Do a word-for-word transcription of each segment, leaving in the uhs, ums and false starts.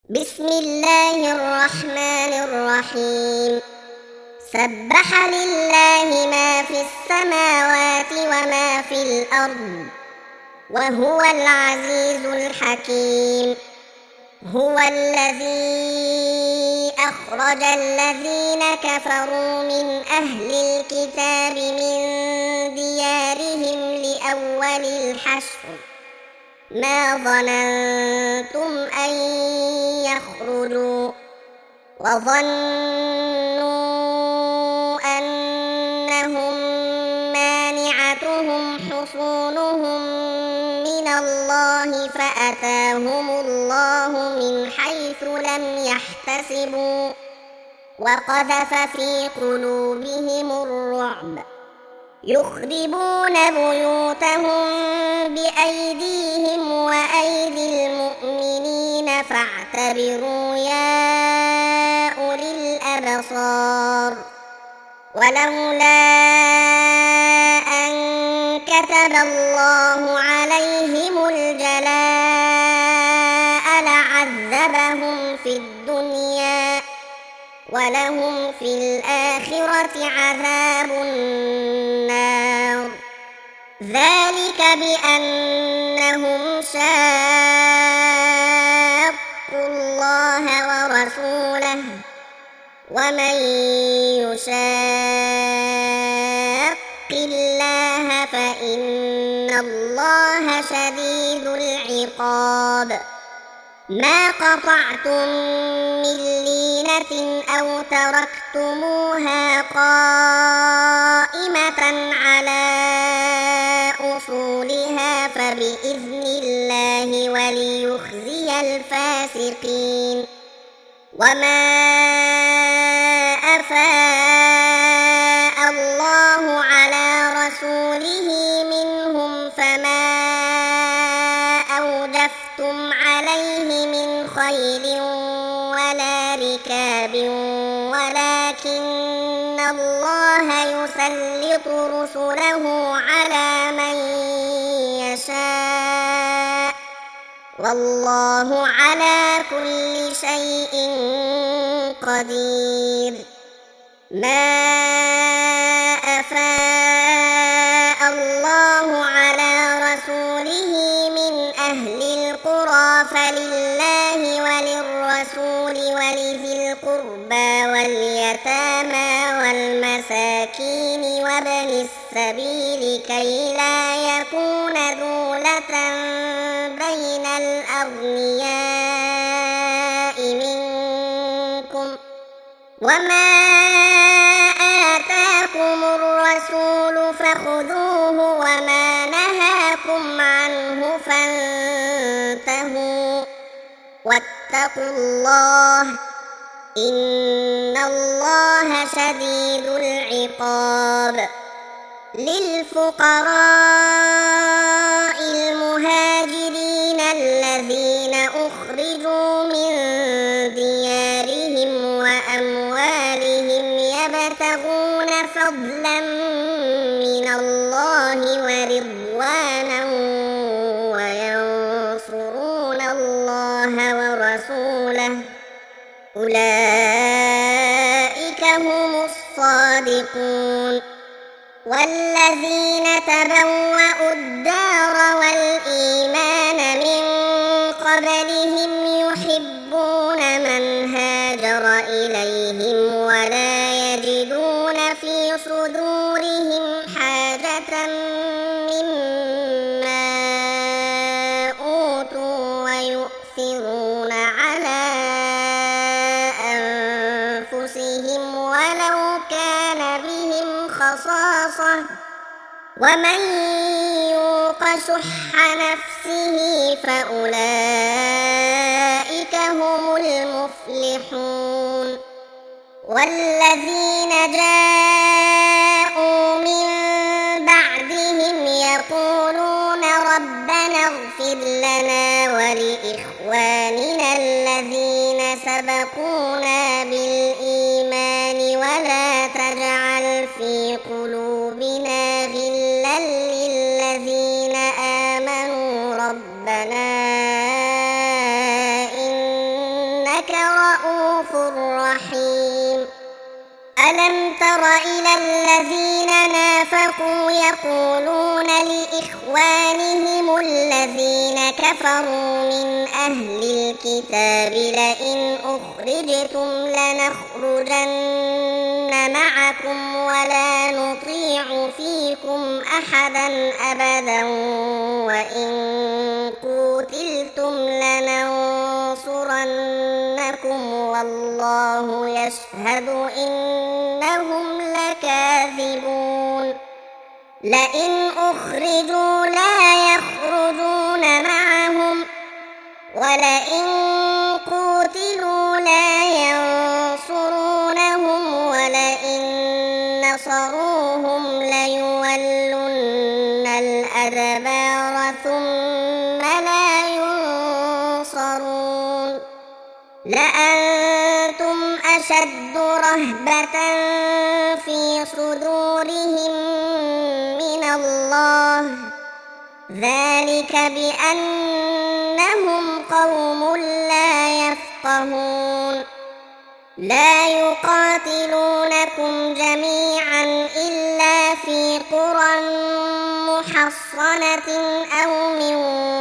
بسم الله الرحمن الرحيم. سبح لله ما في السماوات وما في الأرض وهو العزيز الحكيم. هو الذي أخرج الذين كفروا من أهل الكتاب من ديارهم لأول الحشر ما ظننتم أن يخرجوا وظنوا أنهم مانعتهم حصونهم من الله فأتاهم الله من حيث لم يحتسبوا وقذف في قلوبهم الرعب يخربون بيوتهم بأيديهم وأيدي المؤمنين فاعتبروا يا أولي الأبصار. ولولا أن كتب الله عليهم الجلاء لعذبهم في الدنيا ولهم في الآخرة عذاب النار. ذلك بأنهم شاقوا الله ورسوله ومن يشاق الله فإن الله شديد العقاب. ما قطعتم من لينة أو تركتموها قائمة على أصولها فبإذن الله وليخزي الفاسقين. وما أفاء الله على رسوله منهم فما أوجفتم عليه من خيل ولا ركاب ولكن الله يسلط رسله على من يشاء والله على كل شيء قدير. ما أفاء الله على رسوله من أهل القرى فلله وللرسول ولذي القربى واليتامى والمساكين وابن السبيل كي لا يكون دولة بين الأغنياء منكم. وما آتاكم الرسول فخذوه وما نهاكم عنه فانتهوا واتقوا الله إن الله شديد العقاب. للفقراء المهاجرين الذين أخرجوا من ديارهم وأموالهم يبتغون فضلا من الله ورضوانا وينصرون الله ورسوله أولئك هم الصادقون. والذين تبوأوا الدار والإيمان من قبلهم يحبون من هاجر إليهم ولا يجدون في صدورهم حاجة مما أوتوا ويؤثرون على أنفسهم ولو كان بهم خصاصة ومن يوق شح نفسه فأولئك هم المفلحون. والذين جاءوا من بعدهم يقولون ربنا اغفر لنا ولإخواننا الذين سبقونا بالإيمان ولا تجعل في قلوبنا غلا للذين آمنوا ربنا إنك إنك رؤوف رحيم ألم تر إلى الذين نافقوا يقولون لإخوانهم الذين كفروا من أهل الكتاب لئن أخرجتم لنخرجن معكم ولا نطيع فيكم أحدا أبدا وإن قتلتم لننصرنكم والله يشهد إنهم لكاذبون لئن أخرجوا لا يخرجون معهم ولئن قتلوا لا ينصرونهم ولئن نصروهم ليولن الأدبار ثم لا ينصرون لأنتم أشد رهبة في صدورهم من الله ذلك بأنهم قوم لا يفقهون لا يقاتلونكم جميعا إلا في قرى محصنة أو من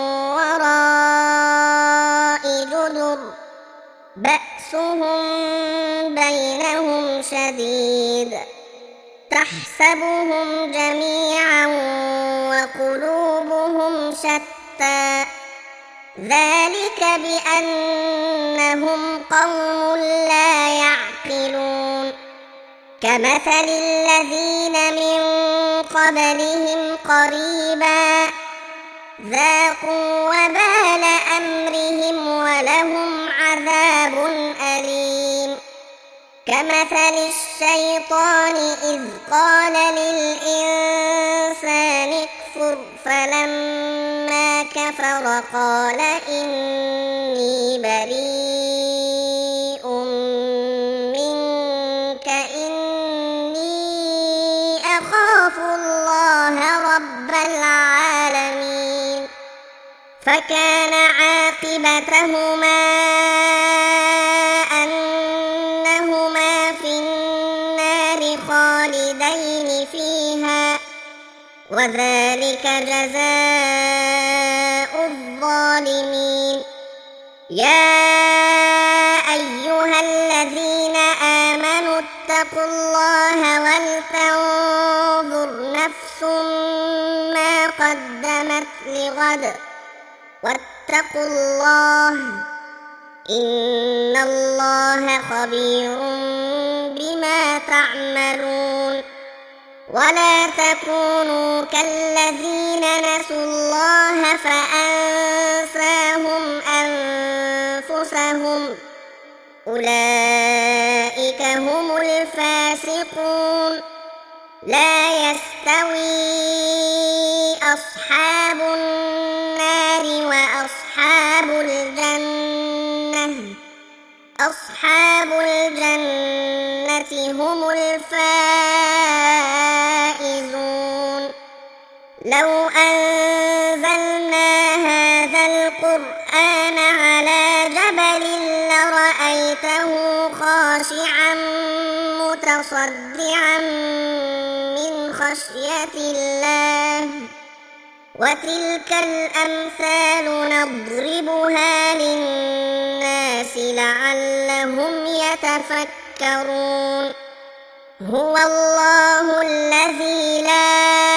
وراء جدر بأسهم بينهم شديد تحسبهم جميعا وقلوبهم شتى ذلك بأنهم قوم لا يعقلون كمثل الذين من قبلهم قريبا ذاقوا وبال أمرهم ولهم عذاب أليم كمثل الشيطان إذ قال للإنسان اكفر فلما كفر قال إني بريء منك إني أخاف الله رب العالمين فكان عاقبتهما أنهما في النار خالدين فيها وذلك جزاء الظالمين يا أيها الذين آمنوا اتقوا الله ولتنظر نفس ما قدمت لغد واتقوا الله إن الله خبير بما تعملون ولا تكونوا كالذين نسوا الله فأنساهم أنفسهم أولئك هم الفاسقون لا يستوي أصحاب النار وأصحاب الجنة أصحاب الجنة هم الفائزون لو أنزلنا هذا القرآن على جبل لرأيته خاشعا متصدعا من خشية الله وتلك الأمثال نضربها للناس لعلهم يتفكرون هو الله الذي لا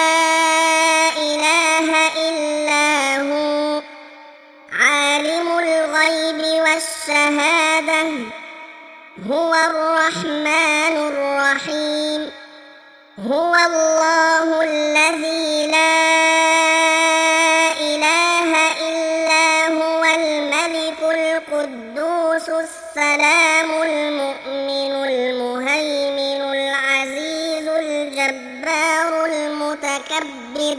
إله إلا هو عالم الغيب والشهادة هو الرحمن الرحيم هو الله الذي لا إله إلا هو الملك القدوس السلام المؤمن المهيمن العزيز الجبار المتكبر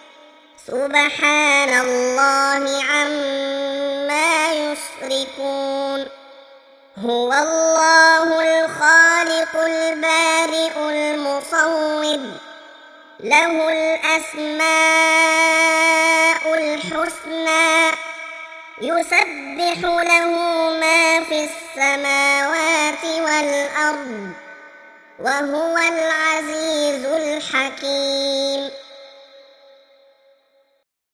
سبحان الله عما يشركون هو الله الخالق البارئ المصور له الأسماء الحسنى يسبح له ما في السماء السماوات والأرض وهو العزيز الحكيم.